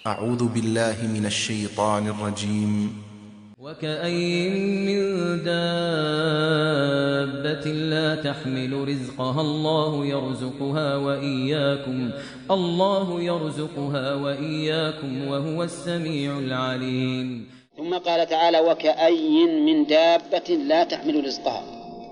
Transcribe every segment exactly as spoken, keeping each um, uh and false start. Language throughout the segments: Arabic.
أعوذ بالله من الشيطان الرجيم. وكأين من دابة لا تحمل رزقها الله يرزقها وإياكم الله يرزقها وإياكم وهو السميع العليم. ثم قال تعالى: وكأين من دابة لا تحمل رزقها.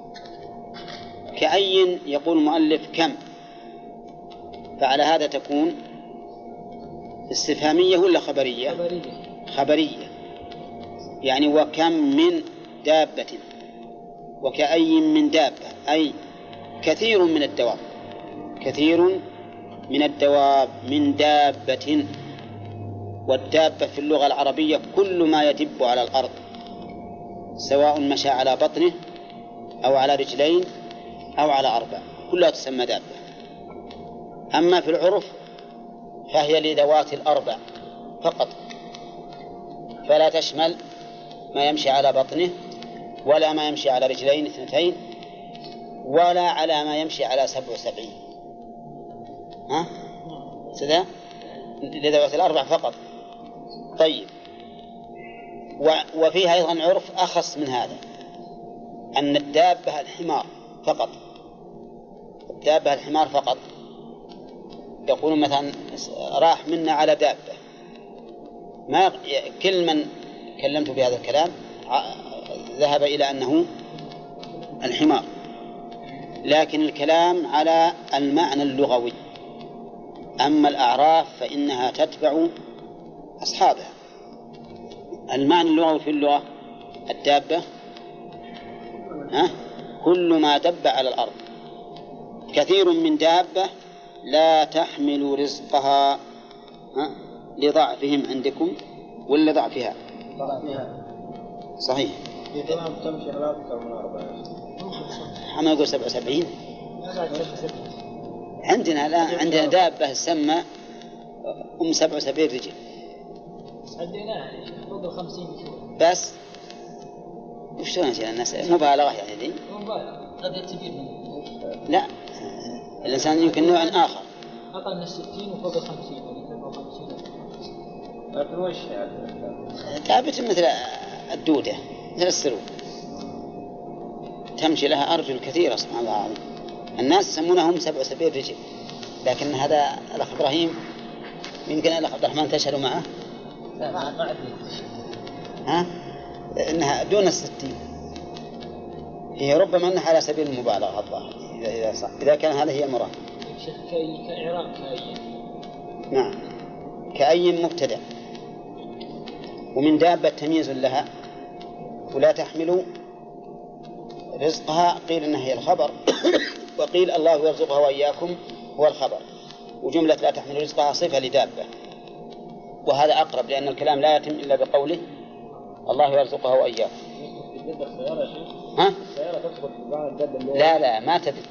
كأين يقول المؤلف كم، فعلى هذا تكون استفهامية ولا خبرية؟ خبرية. خبرية، يعني وكم من دابة، وكأي من دابة أي كثير من الدواب، كثير من الدواب من دابة. والدابة في اللغة العربية كل ما يدب على الأرض، سواء مشى على بطنه أو على رجلين أو على أربع، كلها تسمى دابة. أما في العرف فهي لذوات الأربع فقط، فلا تشمل ما يمشي على بطنه ولا ما يمشي على رجلين اثنتين ولا على ما يمشي على سبع وسبعين. ها؟ سذا لذوات الأربع فقط. طيب، وفيها أيضا عرف أخص من هذا، أن الدابة الحمار فقط، الدابة الحمار فقط. يقول مثلا راح منا على دابة، ما كل من كلمت بهذا الكلام ذهب إلى أنه الحمار، لكن الكلام على المعنى اللغوي. أما الأعراف فإنها تتبع أصحابها. المعنى اللغوي في اللغة الدابة ها؟ كل ما دب على الأرض. كثير من دابة لا تحمل رزقها ها؟ لضعفهم عندكم ولا ضعفها؟ ضعفها. صحيح. تمشي على أكثر من أربعة. حما يقول سبع وسبعين. عندنا لا، عندنا دابة تسمى أم سبع وسبعين رجل. عندنا فوق الخمسين بس وشلون يا الناس مبالغة يعني دي؟ مبالغة قد يتبين. لا، الإنسان يمكن نوع آخر. أقل من الستين وفوق الخمسين. لكن وش دابة مثل الدودة، مثل السرو، تمشي لها أرجل كثيرة سبحان الله العظيم. الناس يسمونهم سبع وسبعين رجل، لكن هذا الأخ إبراهيم من قال الأخ عبد الرحمن تشهدوا معه؟ لا ما ما أدري. ها؟ إنها دون الستين، هي ربما أنها على سبيل المبالغة الظاهر إذا إذا صح. إذا كان هذا هي المراد. كإعراب كأي. نعم، كأي مبتدأ، ومن دابة تمييز لها. ولا تحمل رزقها قيل إنها هي الخبر وقيل الله يرزقها وإياكم هو الخبر. وجملة لا تحمل رزقها صفة لدابة، وهذا أقرب لأن الكلام لا يتم إلا بقوله الله يرزقها وإياكم. ها؟ لا لا ما تدب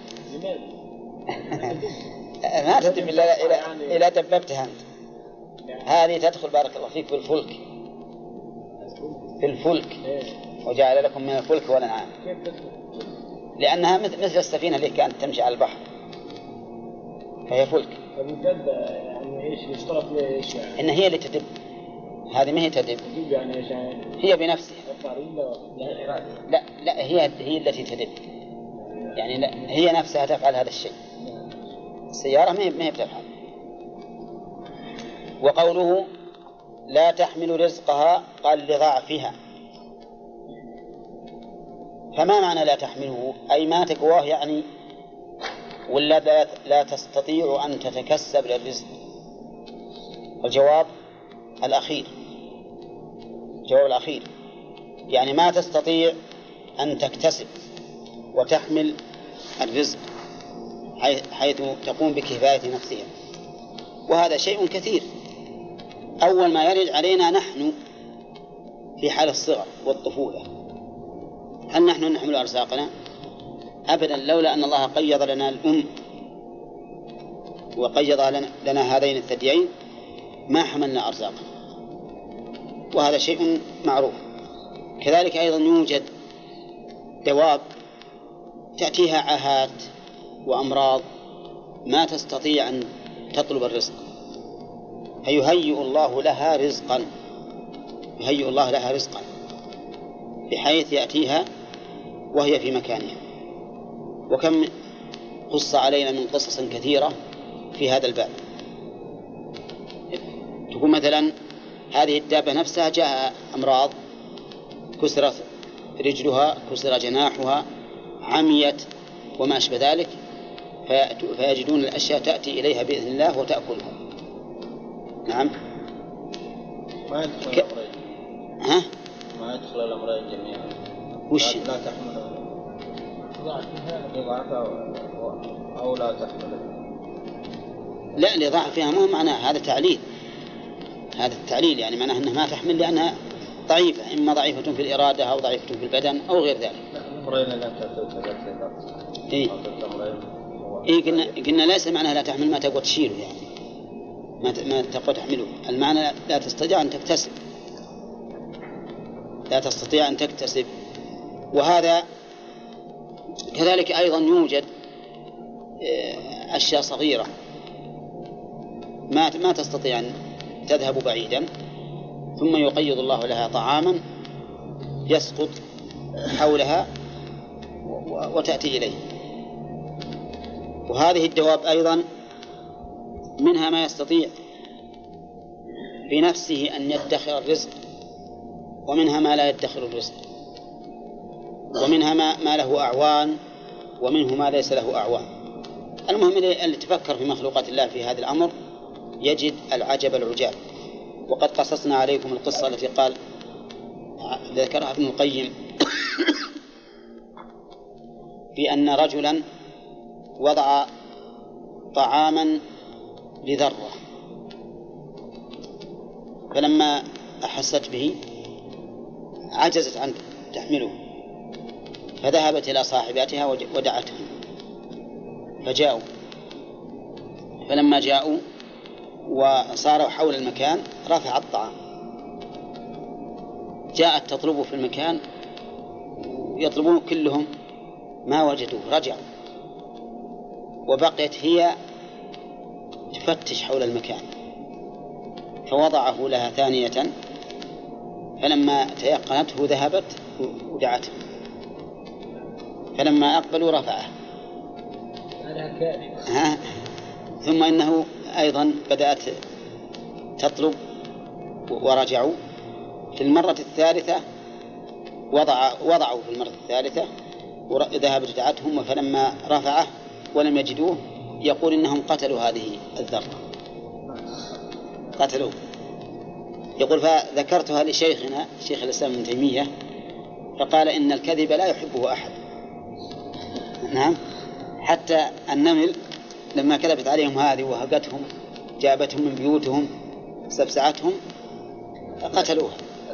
ما تدب إلا إلى إلى دببتها أنت. هذه تدخل بارك الله فيك في الفلك، في الفلك وجعل لكم من الفلك والأنعام، لأنها مثل السفينة اللي كانت تمشي على البحر فهي فلك. يعني إيش يشترط ليش يعني؟ إن هي اللي تدب، هذه ما هي تدب، يعني إيش يعني؟ هي بنفسها. لا لا هي هي التي تدب، يعني لا هي نفسها تفعل هذا الشيء. السيارة ما هي ما هي بتفعل. وقوله لا تحمل رزقها قال لضعفها. فما معنى لا تحمله؟ أي ما تقواه يعني، ولا لا تستطيع أن تتكسب للرزق؟ الجواب الأخير، الجواب الأخير يعني ما تستطيع أن تكتسب وتحمل الرزق حيث تقوم بكفاية نفسها. وهذا شيء كثير. أول ما يرد علينا نحن في حال الصغر والطفولة، هل نحن نحمل أرزاقنا؟ أبدا، لولا أن الله قيض لنا الأم وقيض لنا هذين الثديين ما حملنا أرزاقنا، وهذا شيء معروف. كذلك أيضا يوجد دواب تأتيها عاهات وأمراض ما تستطيع أن تطلب الرزق، فيهيئ الله لها رزقا، يهيئ الله لها رزقا بحيث يأتيها وهي في مكانها. وكم قص علينا من قصص كثيرة في هذا الباب. تقول مثلا هذه الدابة نفسها جاء أمراض، كسرت رجلها، كسر جناحها، عميت وما أشبه ذلك، فيجدون الأشياء تأتي إليها بإذن الله وتأكلها. نعم. ما يدخل ك... الأمرين. ها؟ ما يدخل الأمرين جميعا. وش؟ لا, لا تحمل لضعفها أو لا تحمل. لا، لضعفها مو معناه، هذا تعليل، هذا التعليل يعني معناه أنها ما تحمل لأنها ضعيفة، إما ضعيفة في الإرادة أو ضعيفة في البدن أو غير ذلك. الأمرين لا تحمل. إيه إيه قلنا قلنا ليس معناها لا تحمل ما تقوى تشيله، يعني ما ما تقوى تحمله، المعنى لا تستطيع أن تكتسب، لا تستطيع أن تكتسب. وهذا كذلك أيضا يوجد أشياء صغيرة ما ما تستطيع أن تذهب بعيدا، ثم يقيض الله لها طعاما يسقط حولها وتأتي إليه. وهذه الدواب أيضا منها ما يستطيع بنفسه أن يدخر الرزق، ومنها ما لا يدخر الرزق، ومنها ما, ما له أعوان، ومنه ما ليس له أعوان. المهم اللي تفكر في مخلوقات الله في هذا الأمر يجد العجب العجاب. وقد قصصنا عليكم القصة التي قال ذكرها ابن القيم بأن رجلا وضع طعاما لذرة، فلما أحست به عجزت عن تحمله، فذهبت إلى صاحباتها ودعتهم، فجاءوا، فلما جاءوا وصاروا حول المكان رفع الطعام، جاءت تطلبه في المكان يطلبون كلهم ما وجدوه، رجعوا، وبقيت هي تفتش حول المكان، فوضعه لها ثانية، فلما تيقنته ذهبت ودعته، فلما أقبلوا رفعه. ها؟ ثم إنه أيضا بدأت تطلب ورجعوا. في المرة الثالثة وضع وضعوا في المرة الثالثة وذهبت دعتهم، فلما رفعه ولم يجدوه يقول إنهم قتلوا هذه الذرة، قتلوه. يقول فذكرتها لشيخنا شيخ الإسلام ابن تيمية، فقال إن الكذب لا يحبه أحد. نعم، حتى النمل لما كذبت عليهم هذه وهقتهم، جابتهم من بيوتهم، سبسعتهم، قتلوها.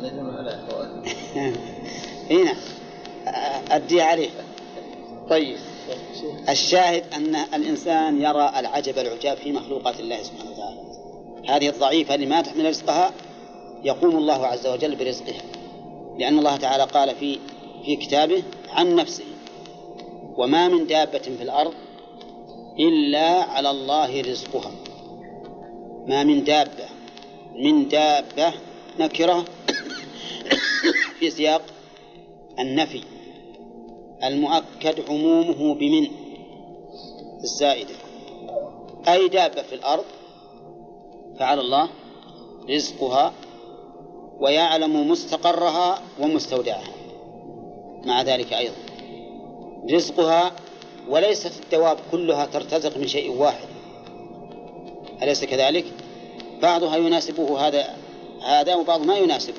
هنا أدي عليه. طيب، الشاهد أن الإنسان يرى العجب العجاب في مخلوقات الله سبحانه وتعالى. هذه الضعيفة لما تحمل رزقها يقوم الله عز وجل برزقها، لأن الله تعالى قال في في كتابه عن نفسه: وما من دابة في الأرض إلا على الله رزقها. ما من دابة، من دابة نكرة في سياق النفي المؤكد عمومه بمن الزائدة، أي دابة في الأرض فعلى الله رزقها ويعلم مستقرها ومستودعها. مع ذلك أيضا رزقها، وليست الدواب كلها ترتزق من شيء واحد، أليس كذلك؟ بعضها يناسبه هذا هذا وبعض ما يناسبه،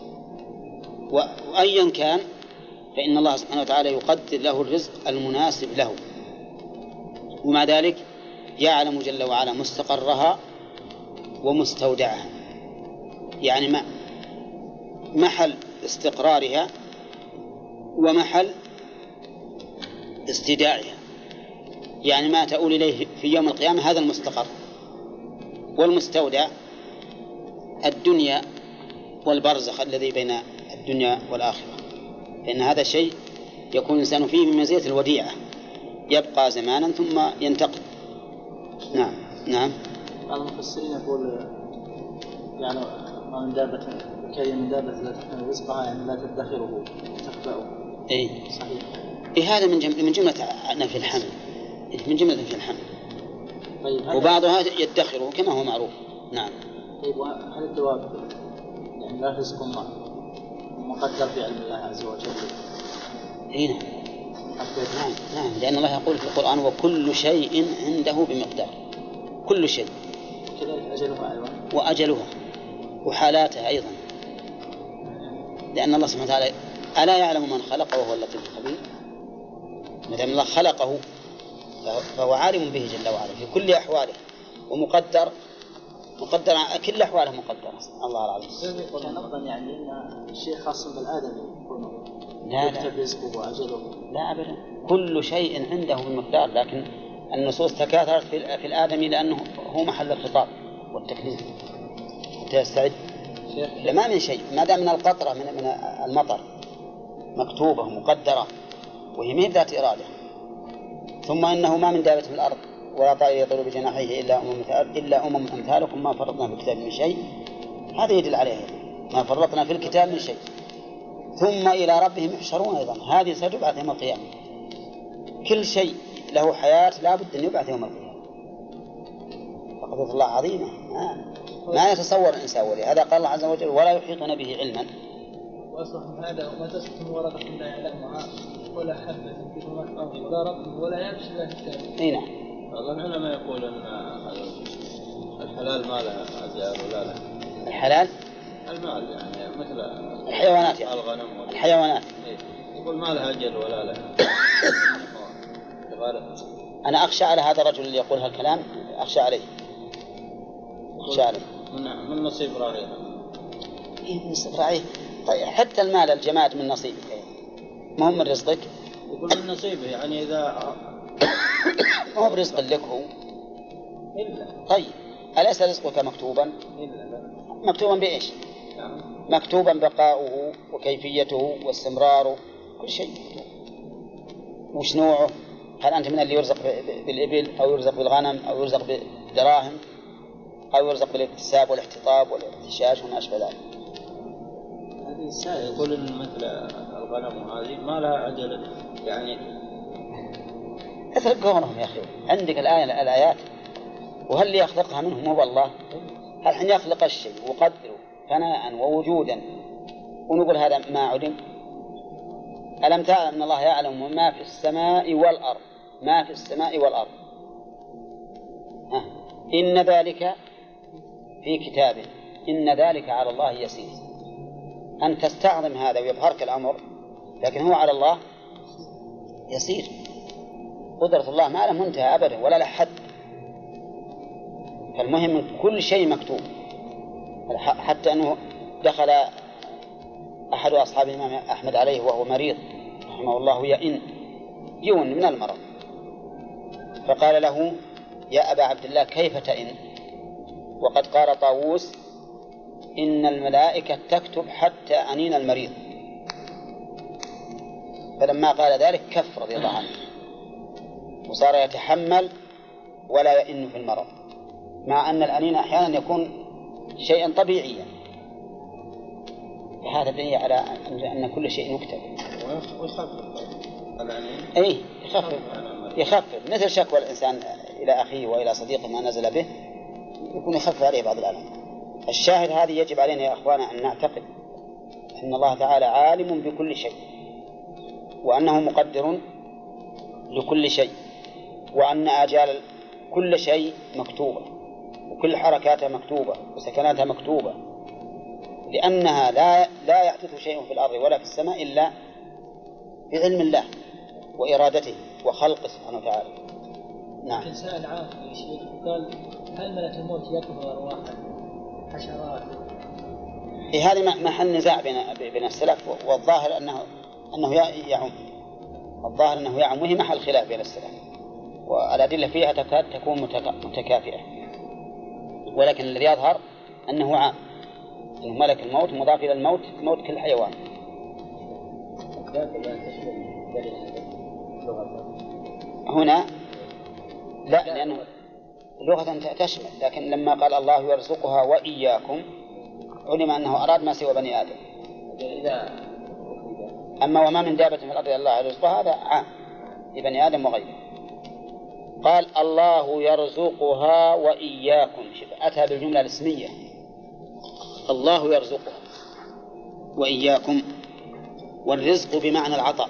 وأيا كان فإن الله سبحانه وتعالى يقدر له الرزق المناسب له، ومع ذلك يعلم جل وعلا مستقرها ومستودعها، يعني ما محل استقرارها ومحل استداعها، يعني ما تؤول إليه في يوم القيامة هذا المستقر، والمستودع الدنيا والبرزخ الذي بين الدنيا والآخرة، لأن هذا شيء يكون الإنسان فيه من مزية الوديعة، يبقى زمانا ثم ينتقل. نعم نعم. بعض المفسرين يقول يعني ما من دابة كي من دابة لا تحمل رزقها يعني لا تدخره تخبأه. إيه صحيح. إيه هذا من جملة من جملة نفي الحمل، من جملة نفي الحمل. طيب وبعضها يدخره كما هو معروف. نعم. طيب هل الدواب يعني لا رزق الله مقدر في علم الله عز وجل؟ إيه نعم. نعم نعم لأن الله يقول في القرآن وكل شيء عنده بمقدار، كل شيء. كذلك أجلها أيضا. وأجلها وحالاتها أيضا، لأن الله سبحانه وتعالى ألا يعلم من خلق وهو اللطيف الخبير؟ ما دام الله خلقه فهو عالم به جل وعلا في كل أحواله ومقدر، مقدر كل أحواله مقدرة. الله العظيم. كان أفضل يعني أن الشيء خاص بالآدمي يكون لا يكتب رزقه وأجله. لا أبدا، كل شيء عنده بمقدار، لكن النصوص تكاثرت في الآدمي لأنه هو محل الخطاب والتكليف حتى يستعد. لما من شيء ما دام من القطرة من من المطر مكتوبة مقدرة وهي ما ذات إرادة. ثم إنه ما من دابة في الأرض ولا طائر يطير بجناحيه إلا أمم إلا أمم أمثالكم ما فرطنا في الكتاب من شيء. هذا يدل عليه ما فرطنا في الكتاب من شيء. ثم إلى ربهم يحشرون أيضا، هذه ستبعث يوم القيامة. كل شيء له حياة لا بد أن يبعث يوم القيامة. فقدرة الله عظيمة ما, ما يتصور الإنسان، ولهذا قال الله عز وجل ولا يحيطون به علما. وأصلح هذا وما تسقط من ورقة لا يعلمها ولا حبة في ظلمات الأرض ولا رطب ولا يابس إلا في كتاب. أي نعم. بعض العلماء يقول أن الحلال ما له أجال ولا له. الحلال المال يعني مثل الحيوانات يعني. الغنم ولا الحيوانات. يقول ما لها أجل ولا له. أنا أخشى على هذا الرجل اللي يقول هالكلام، أخشى عليه. أخشى عليه. من من نصيب راعيه. إيه من نصيب راعيه. طيب حتى المال الجماد من نصيبك، ما هو من رزقك. يقول من نصيبه يعني إذا ما هو برزق لك هو. إلا. طيب أليس رزقك مكتوبا؟ إلا. مكتوبا بإيش؟ مكتوبا بقاؤه وكيفيته واستمراره كل شيء. وش نوعه؟ هل أنت من اللي يرزق بالإبل أو يرزق بالغنم أو يرزق بالدراهم أو يرزق بالاكتساب والاحتطاب والاحتشاش وما أشبه ذلك؟ هذه السائل يقول إن مثل الغنم هذه ما لها أجل يعني. اترك قولهم يا أخي، عندك الآية الآيات، وهل اللي يخلقها منهم هو الله؟ هل حين يخلق الشيء وقدره فناء ووجودا ونقول هذا ما علم؟ ألم تعلم أن الله يعلم ما في السماء والأرض، ما في السماء والأرض. ها. إن ذلك في كتابه إن ذلك على الله يسير. أن تستعظم هذا ويبهرك الأمر، لكن هو على الله يسير. قدرة الله ما له منتهى أبدا ولا له حد. فالمهم كل شيء مكتوب، حتى أنه دخل أحد أصحاب الإمام أحمد عليه وهو مريض رحمه الله يئن يون من المرض، فقال له يا أبا عبد الله كيف تئن وقد قال طاووس إن الملائكة تكتب حتى أنين المريض. فلما قال ذلك كف رضي الله عنه وصار يتحمل ولا يئن في المرض، مع أن الأنين أحيانا يكون شيئا طبيعيا. هذا دليل على أن كل شيء يكتب. ويخفف الأنين. أي يخفف يخفف مثل شكوى الإنسان إلى أخيه وإلى صديقه ما نزل به يكون يخفف عليه بعض الألم. الشاهد هذه يجب علينا يا أخوانا أن نعتقد أن الله تعالى عالم بكل شيء، وأنه مقدر لكل شيء، وأن آجال كل شيء مكتوبة، وكل حركاتها مكتوبة وسكناتها مكتوبة، لأنها لا لا يحدث شيء في الأرض ولا في السماء إلا بعلم الله وإرادته وخلقه سبحانه وتعالى. نعم. لكن سأل عام يا شيخ قال هل ملك الموت يأكل أرواح حشرات؟ إيه هذه محل نزاع بين بين السلف، والظاهر أنه أنه يعم، الظاهر أنه يعم، وهي محل خلاف بين السلف، والأدلة فيها تكاد تكون متكافئة، ولكن الذي يظهر أنه عام، أنه ملك الموت مضاف إلى الموت موت كل حيوان. هنا لا، لأنه لغة تشمل، لكن لما قال الله يرزقها وإياكم علم أنه أراد ما سوى بني آدم. إذا أما وما من دابة في الأرض إلا الله على رزقها هذا عام لبني آدم وغيره. قال الله يرزقها وإياكم، أتى بالجملة الاسمية الله يرزقها وإياكم، والرزق بمعنى العطاء،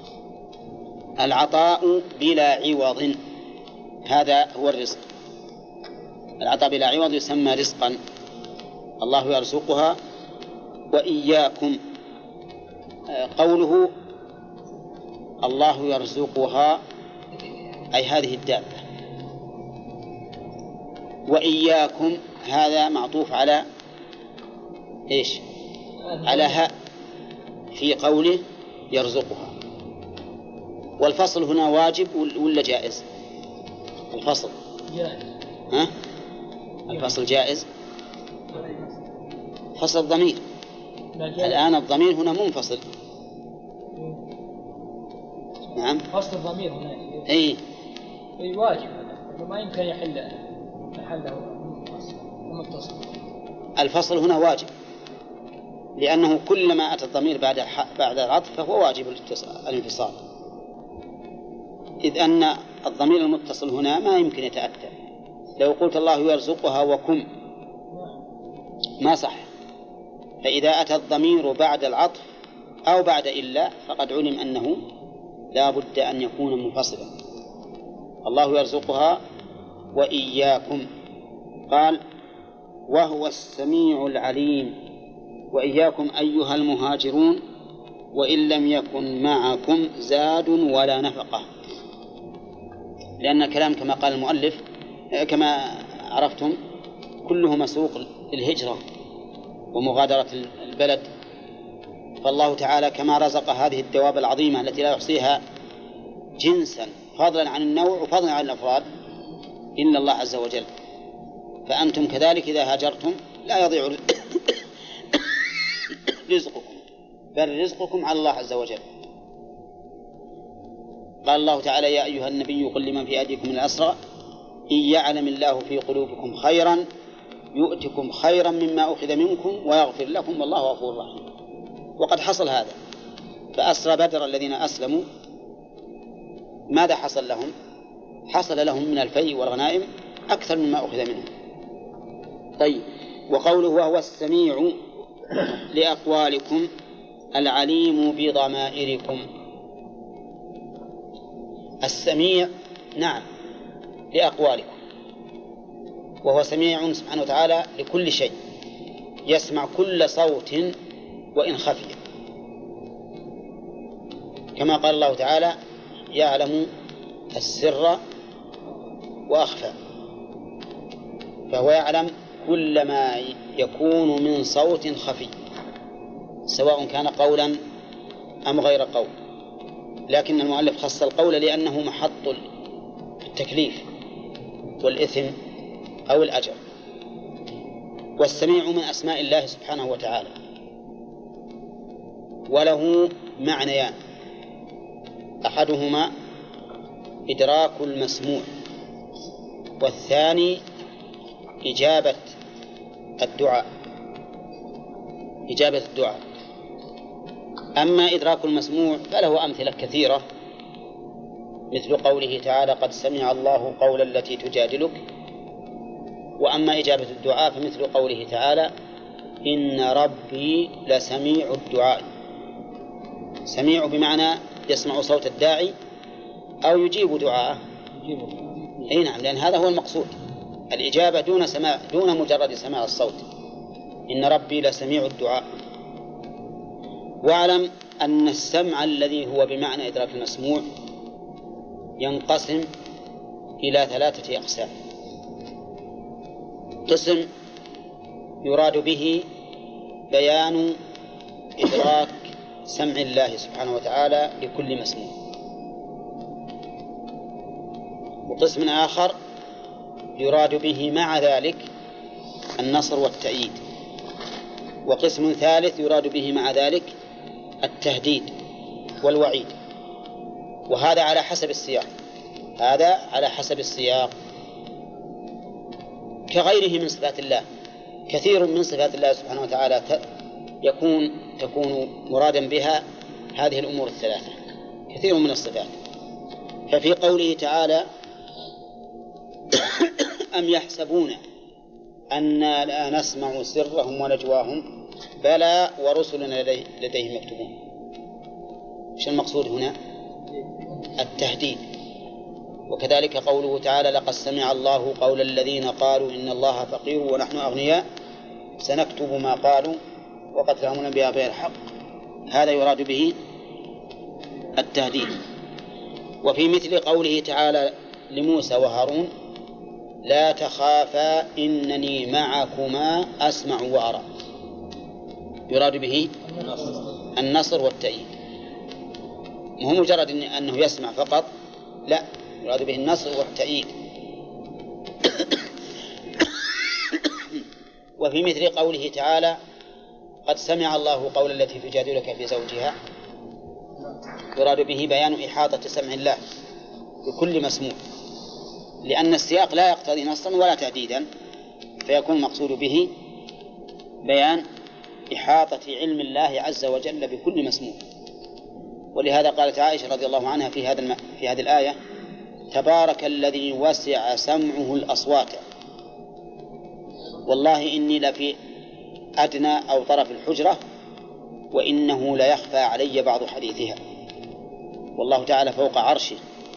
العطاء بلا عوض، هذا هو الرزق. العطاء بلا عوض يسمى رزقا. الله يرزقها وإياكم، قوله الله يرزقها أي هذه الدابة، وإياكم هذا معطوف على إيش؟ على هاء في قوله يرزقها. والفصل هنا واجب ولا جائز؟ الفصل جائز. ها؟ الفصل جائز. فصل الضمير الآن الضمير هنا منفصل. نعم فصل الضمير هنا أي أي واجب، ما يمكن يحل محله متصل. الفصل هنا واجب لأنه كلما أتى الضمير بعد بعد العطف فهو واجب الانفصال، إذ أن الضمير المتصل هنا ما يمكن يتأتى. لو قلت الله يرزقها وكم ما صح، فإذا أتى الضمير بعد العطف أو بعد إلا فقد علم أنه لا بد أن يكون منفصلا. الله يرزقها وإياكم. قال وهو السميع العليم، وإياكم أيها المهاجرون وإن لم يكن معكم زاد ولا نفقة، لأن الكلام كما قال المؤلف كما عرفتم كله مسوق للهجرة ومغادرة البلد. فالله تعالى كما رزق هذه الدواب العظيمة التي لا يحصيها جنسا فضلا عن النوع وفضلا عن الأفراد إلا الله عز وجل، فأنتم كذلك إذا هاجرتم لا يضيع رزقكم، بل رزقكم على الله عز وجل. قال الله تعالى يا أيها النبي قل لمن في أيديكم من الأسرى إن يعلم الله في قلوبكم خيرا يؤتكم خيرا مما أخذ منكم ويغفر لكم والله غفور رحيم. وقد حصل هذا، فأسرى بدر الذين أسلموا ماذا حصل لهم؟ حصل لهم من الفيء والغنائم أكثر مما أخذ منهم. طيب، وقوله وهو السميع لأقوالكم العليم بضمائركم. السميع نعم لأقوالكم، وهو سميع سبحانه وتعالى لكل شيء، يسمع كل صوت وإن خفي، كما قال الله تعالى يعلم السر وأخفى، فهو يعلم كل ما يكون من صوت خفي سواء كان قولا أم غير قول، لكن المؤلف خص القول لأنه محط التكليف والإثم أو الأجر. والسميع من أسماء الله سبحانه وتعالى، وله معنيان، أحدهما إدراك المسموع، والثاني إجابة الدعاء إجابة الدعاء. أما إدراك المسموع فله أمثلة كثيرة، مثل قوله تعالى قد سمع الله قول التي تجادلك. وأما إجابة الدعاء فمثل قوله تعالى إن ربي لسميع الدعاء. سميع بمعنى يسمع صوت الداعي أو يجيب دعاءه. أي نعم، لأن هذا هو المقصود، الإجابة دون سماع دون مجرد سماع الصوت. إن ربي لسميع الدعاء. واعلم أن السمع الذي هو بمعنى إدراك المسموع ينقسم إلى ثلاثة أقسام. قسم يراد به بيان إدراك سمع الله سبحانه وتعالى لكل مسموع، وقسم آخر يراد به مع ذلك النصر والتأييد، وقسم ثالث يراد به مع ذلك التهديد والوعيد. وهذا على حسب السياق هذا على حسب السياق كغيره من صفات الله، كثير من صفات الله سبحانه وتعالى يكون تكون مرادا بها هذه الأمور الثلاثة، كثير من الصفات. ففي قوله تعالى أم يحسبون أنا لا نسمع سرهم ونجواهم بلى ورسلنا لديهم يكتبون، ايش المقصود هنا؟ التهديد. وكذلك قوله تعالى لقد سمع الله قول الذين قالوا إن الله فقير ونحن أغنياء سنكتب ما قالوا وقتلهم الأنبياء بغير حق، هذا يراد به التهديد. وفي مثل قوله تعالى لموسى وهارون لا تخافا إنني معكما أسمع وأرى، يراد به النصر والتأييد، مو مجرد أنه يسمع فقط، لا، يراد به النصر والتأييد. وفي مثل قوله تعالى قد سمع الله قول التي تجادلك في زوجها، يراد به بيان إحاطة سمع الله بكل مسموع، لأن السياق لا يقتضي نصا ولا تهديدا، فيكون المقصود به بيان إحاطة علم الله عز وجل بكل مسموع. ولهذا قالت عائشة رضي الله عنها في هذا الم... في هذه الآية تبارك الذي وسع سمعه الأصوات والله إني لفي أدنى أو طرف الحجرة وإنه لا يخفى علي بعض حديثها. والله تعالى فوق عرشه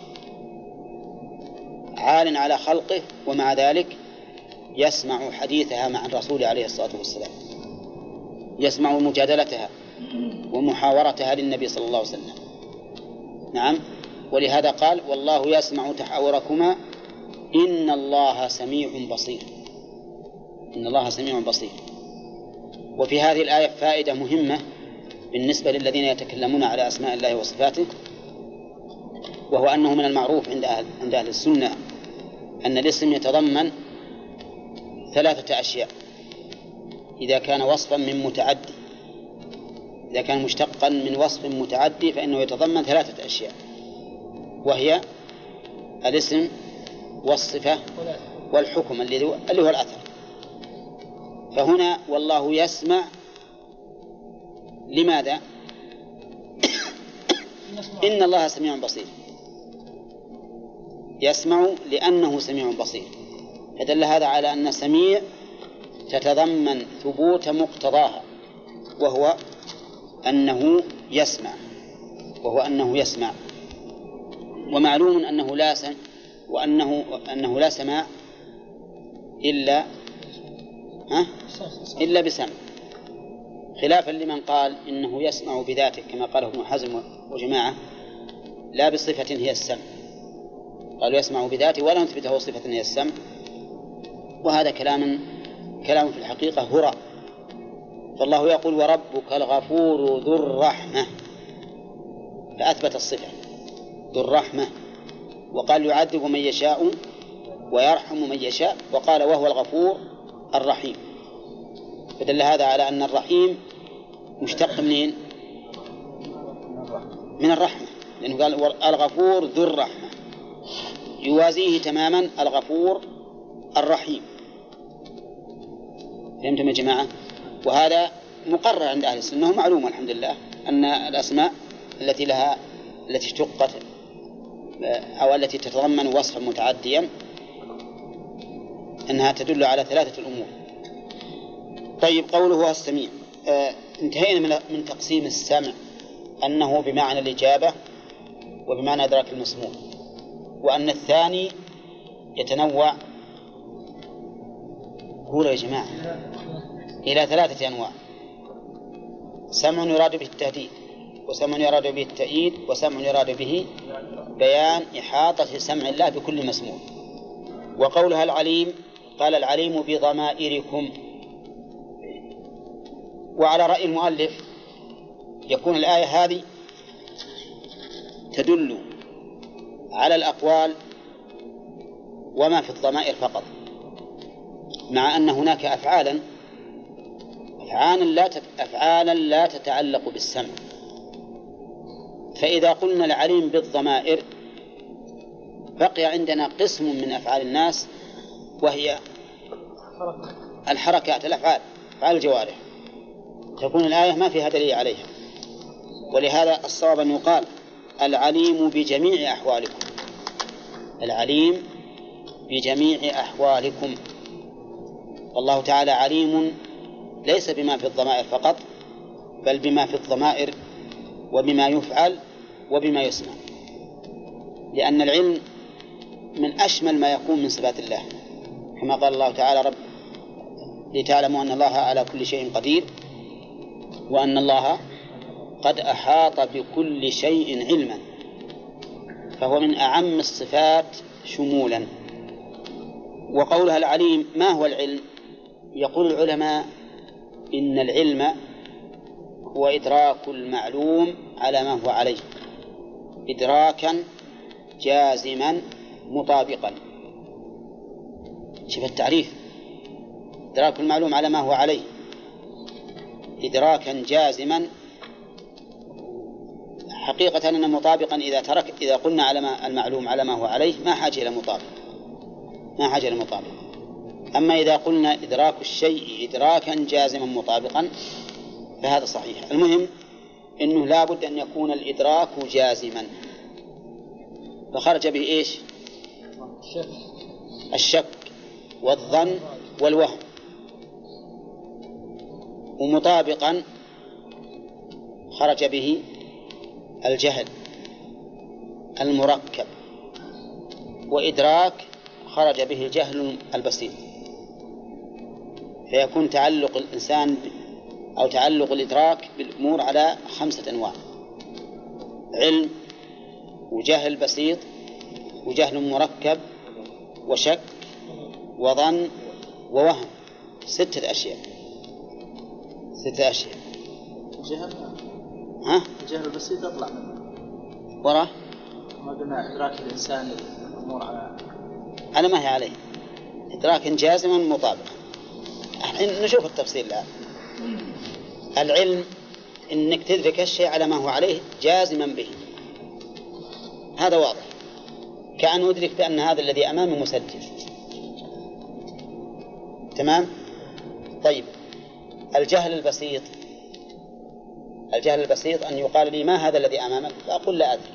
عال على خلقه، ومع ذلك يسمع حديثها مع الرسول عليه الصلاة والسلام، يسمع مجادلتها ومحاورتها للنبي صلى الله عليه وسلم. نعم، ولهذا قال والله يسمع تحاوركما إن الله سميع بصير، إن الله سميع بصير. وفي هذه الآية فائدة مهمة بالنسبة للذين يتكلمون على أسماء الله وصفاته، وهو أنه من المعروف عند أهل, عند أهل السنة أن الاسم يتضمن ثلاثة أشياء إذا كان وصفا من متعدي، إذا كان مشتقا من وصف متعدي فإنه يتضمن ثلاثة أشياء، وهي الاسم والصفة والحكم اللي هو الأثر. فهنا والله يسمع لماذا؟ إن الله سميع بصير، يسمع لأنه سميع بصير، فدل هذا على أن سميع تتضمن ثبوت مقتضاها، وهو أنه يسمع وهو أنه يسمع ومعلوم أنه لا سمع وأنه أنه لا سماع إلا ها؟ إلا بسمع، خلافا لمن قال إنه يسمع بذاته كما قاله ابن حزم وجماعة لا بصفة هي السمع، قالوا يسمع بذاته ولا نثبته صفة هي السمع، وهذا كلام كلام في الحقيقة هراء. فالله يقول وربك الغفور ذو الرحمة، فأثبت الصفة ذو الرحمة، وقال يعذب من يشاء ويرحم من يشاء، وقال وهو الغفور الرحيم، فدل هذا على أن الرحيم مشتق منين؟ من الرحمة، لأنه قال الغفور ذو الرحمة، يوازيه تماما الغفور الرحيم. فهمتم يا جماعة؟ وهذا مقرر عند أهل السنة ومعلوم الحمد لله أن الأسماء التي لها التي اشتقت أو التي تتضمن وصفا متعديا أنها تدل على ثلاثة الأمور. طيب، قوله هو السميع، آه انتهينا من تقسيم السمع أنه بمعنى الإجابة وبمعنى إدراك المسموع، وأن الثاني يتنوع قولوا يا جماعة إلى ثلاثة أنواع: سمع يراد به التهديد، وسمع يراد به التأييد، وسمع يراد به بيان إحاطة سمع الله بكل مسموع. وقولها العليم قال العليم بضمائركم. وعلى رأي المؤلف يكون الآية هذه تدل على الأقوال وما في الضمائر فقط، مع أن هناك أفعالا أفعالا لا أفعالا لا تتعلق بالسمع. فإذا قلنا العليم بالضمائر بقي عندنا قسم من أفعال الناس وهي الحركات الأفعال أفعال الجوارح تكون الآية ما فيها دليل عليها. ولهذا الصواب أن يقال العليم بجميع أحوالكم، العليم بجميع أحوالكم. والله تعالى عليم ليس بما في الضمائر فقط، بل بما في الضمائر وبما يفعل وبما يسمع، لأن العلم من أشمل ما يكون من صفات الله، كما قال الله تعالى رب لتعلموا أن الله على كل شيء قدير وأن الله قد أحاط بكل شيء علما، فهو من أعم الصفات شمولا. وقولها العليم ما هو العلم؟ يقول العلماء إن العلم هو إدراك المعلوم على ما هو عليه إدراكا جازما مطابقا. شوف التعريف، إدراك المعلوم على ما هو عليه إدراكا جازما، حقيقة أن مطابقا إذا ترك إذا قلنا على ما المعلوم على ما هو عليه ما حاجة إلى مطابق، ما حاجة إلى مطابق. أما إذا قلنا إدراك الشيء إدراكا جازما مطابقا فهذا صحيح. المهم إنه لا بد أن يكون الإدراك جازما، فخرج به إيش؟ الشك والظن والوهم. ومطابقا خرج به الجهل المركب، وإدراك خرج به الجهل البسيط. فيكون تعلق الإنسان أو تعلق الإدراك بالأمور على خمسة أنواع: علم وجهل بسيط وجهل مركب وشك وظن ووهم. ستة أشياء ستة أشياء. الجهل ها؟ الجهل البسيط أطلع وراه ما قلنا إدراك الإنسان الأمور على على ما هي عليه إدراك جازما مطابقا. نشوف التفصيل الآن. العلم إنك تدرك الشيء على ما هو عليه جازما به، هذا واضح، كأن أدرك بأن هذا الذي أمامي مسجل. تمام؟ طيب الجهل البسيط، الجهل البسيط أن يقال لي ما هذا الذي أمامك فأقول لا أدري،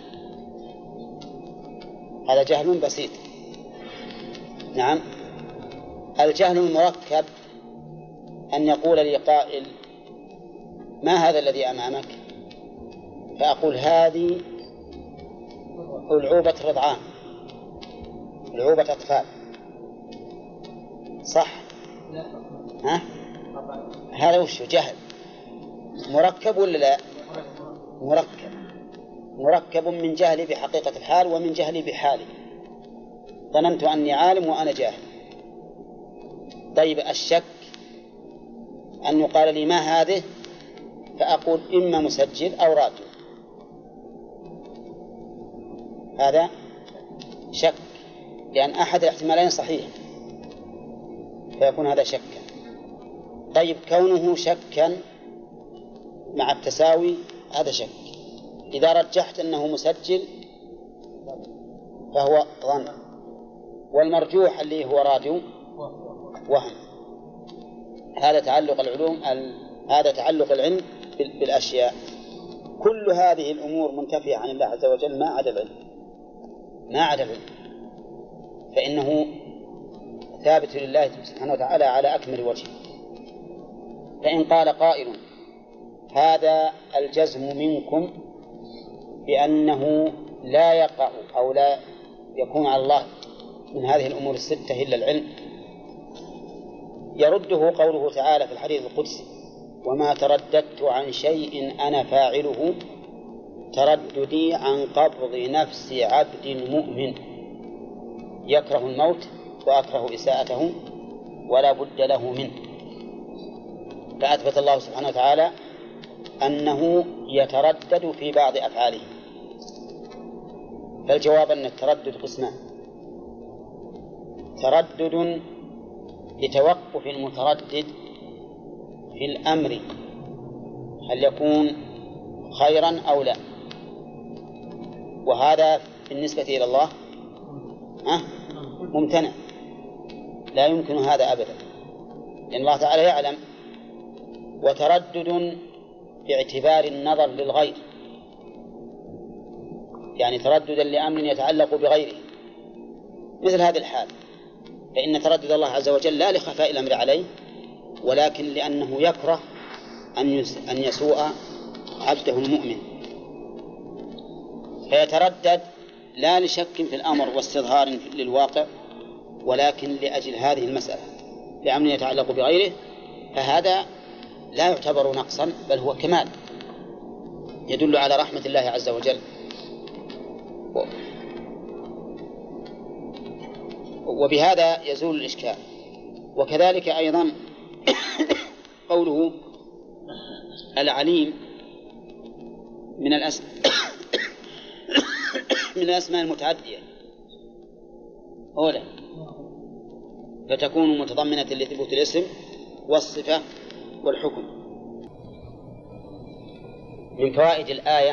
هذا جهل بسيط. نعم. الجهل المركب أن يقول لي قائل ما هذا الذي أمامك فأقول هذه ألعوبة رضعان، ألعوبة أطفال، صح؟ ها؟ هذا وش جهل مركب ولا لا؟ مركب، مركب من جهلي بحقيقة الحال ومن جهلي بحالي، ظننت أني عالم وأنا جاهل. طيب الشك أن يقال لي ما هذه فأقول إما مسجل أو راجع، هذا شك، لأن أحد الاحتمالين صحيح فيكون هذا شكا. طيب كونه شكا مع التساوي هذا شك. إذا رجحت أنه مسجل فهو ظن، والمرجوح اللي هو راجو وهم. هذا تعلق العلوم هذا تعلق العلم بالأشياء. كل هذه الأمور منتفية عن الله عز وجل ما عدا العلم، ما عدا العلم، فإنه ثابت لله سبحانه وتعالى على أكمل وجه. فإن قال قائل هذا الجزم منكم بأنه لا يقع أو لا يكون على الله من هذه الأمور الستة إلا العلم، يرده قوله تعالى في الحديث القدسي وما ترددت عن شيء أنا فاعله ترددي عن قبض نفس عبد مؤمن يكره الموت وأكره إساءته ولا بد له منه. فأثبت الله سبحانه وتعالى أنه يتردد في بعض أفعاله. فالجواب أن التردد قسمان: تردد لتوقف المتردد في الأمر هل يكون خيرا أو لا، وهذا بالنسبة إلى الله ممتنع، لا يمكن هذا أبدا. لأن الله تعالى يعلم. وتردد باعتبار النظر للغير، يعني ترددا لأمر يتعلق بغيره، مثل هذه الحال، فإن تردد الله عز وجل لا لخفاء الأمر عليه، ولكن لأنه يكره أن يسوء عبده المؤمن، فيتردد لا لشك في الأمر واستظهار للواقع، ولكن لأجل هذه المسألة لأمر يتعلق بغيره، فهذا لا يعتبر نقصا بل هو كمال يدل على رحمة الله عز وجل. وبهذا يزول الإشكال. وكذلك أيضا قوله العليم من الأسماء من الأسماء المتعدية أولا، فتكون متضمنة لثبوت الاسم والصفة والحكم. من فوائد الآية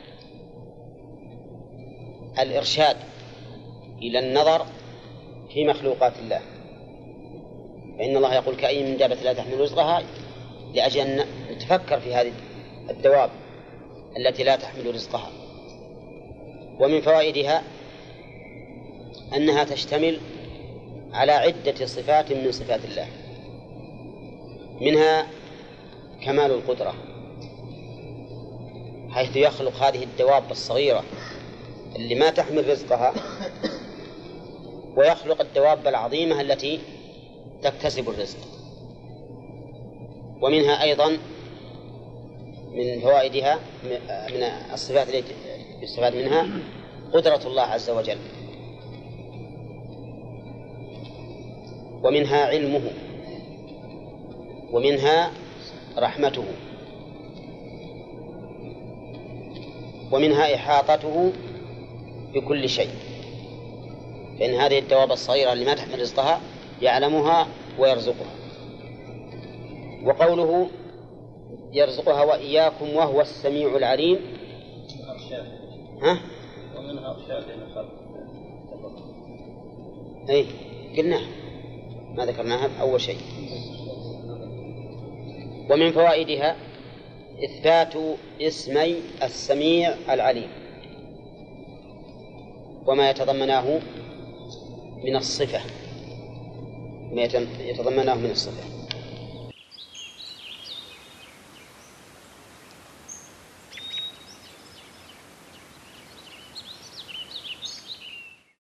الإرشاد إلى النظر في مخلوقات الله، فإن الله يقول كأي من دابة لا تحمل رزقها، لأجل أن نتفكر في هذه الدواب التي لا تحمل رزقها. ومن فوائدها أنها تشتمل على عدة صفات من صفات الله، منها كمال القدرة، حيث يخلق هذه الدواب الصغيرة اللي ما تحمل رزقها، ويخلق الدواب العظيمة التي تكتسب الرزق. ومنها أيضا من فوائدها من الصفات التي يستفاد منها قدرة الله عز وجل، ومنها علمه، ومنها رحمته، ومنها إحاطته بكل شيء، فإن هذه الدواب الصغيرة اللي ما تحمل رزقها يعلمها ويرزقها. وقوله يرزقها وإياكم وهو السميع العليم، ها؟ ومنها أرشاد الخلق، أي قلناها ما ذكرناها أول شيء. ومن فوائدها إثبات اسمي السميع العليم وما يتضمناه من الصفة، ما يتضمناه من الصفة.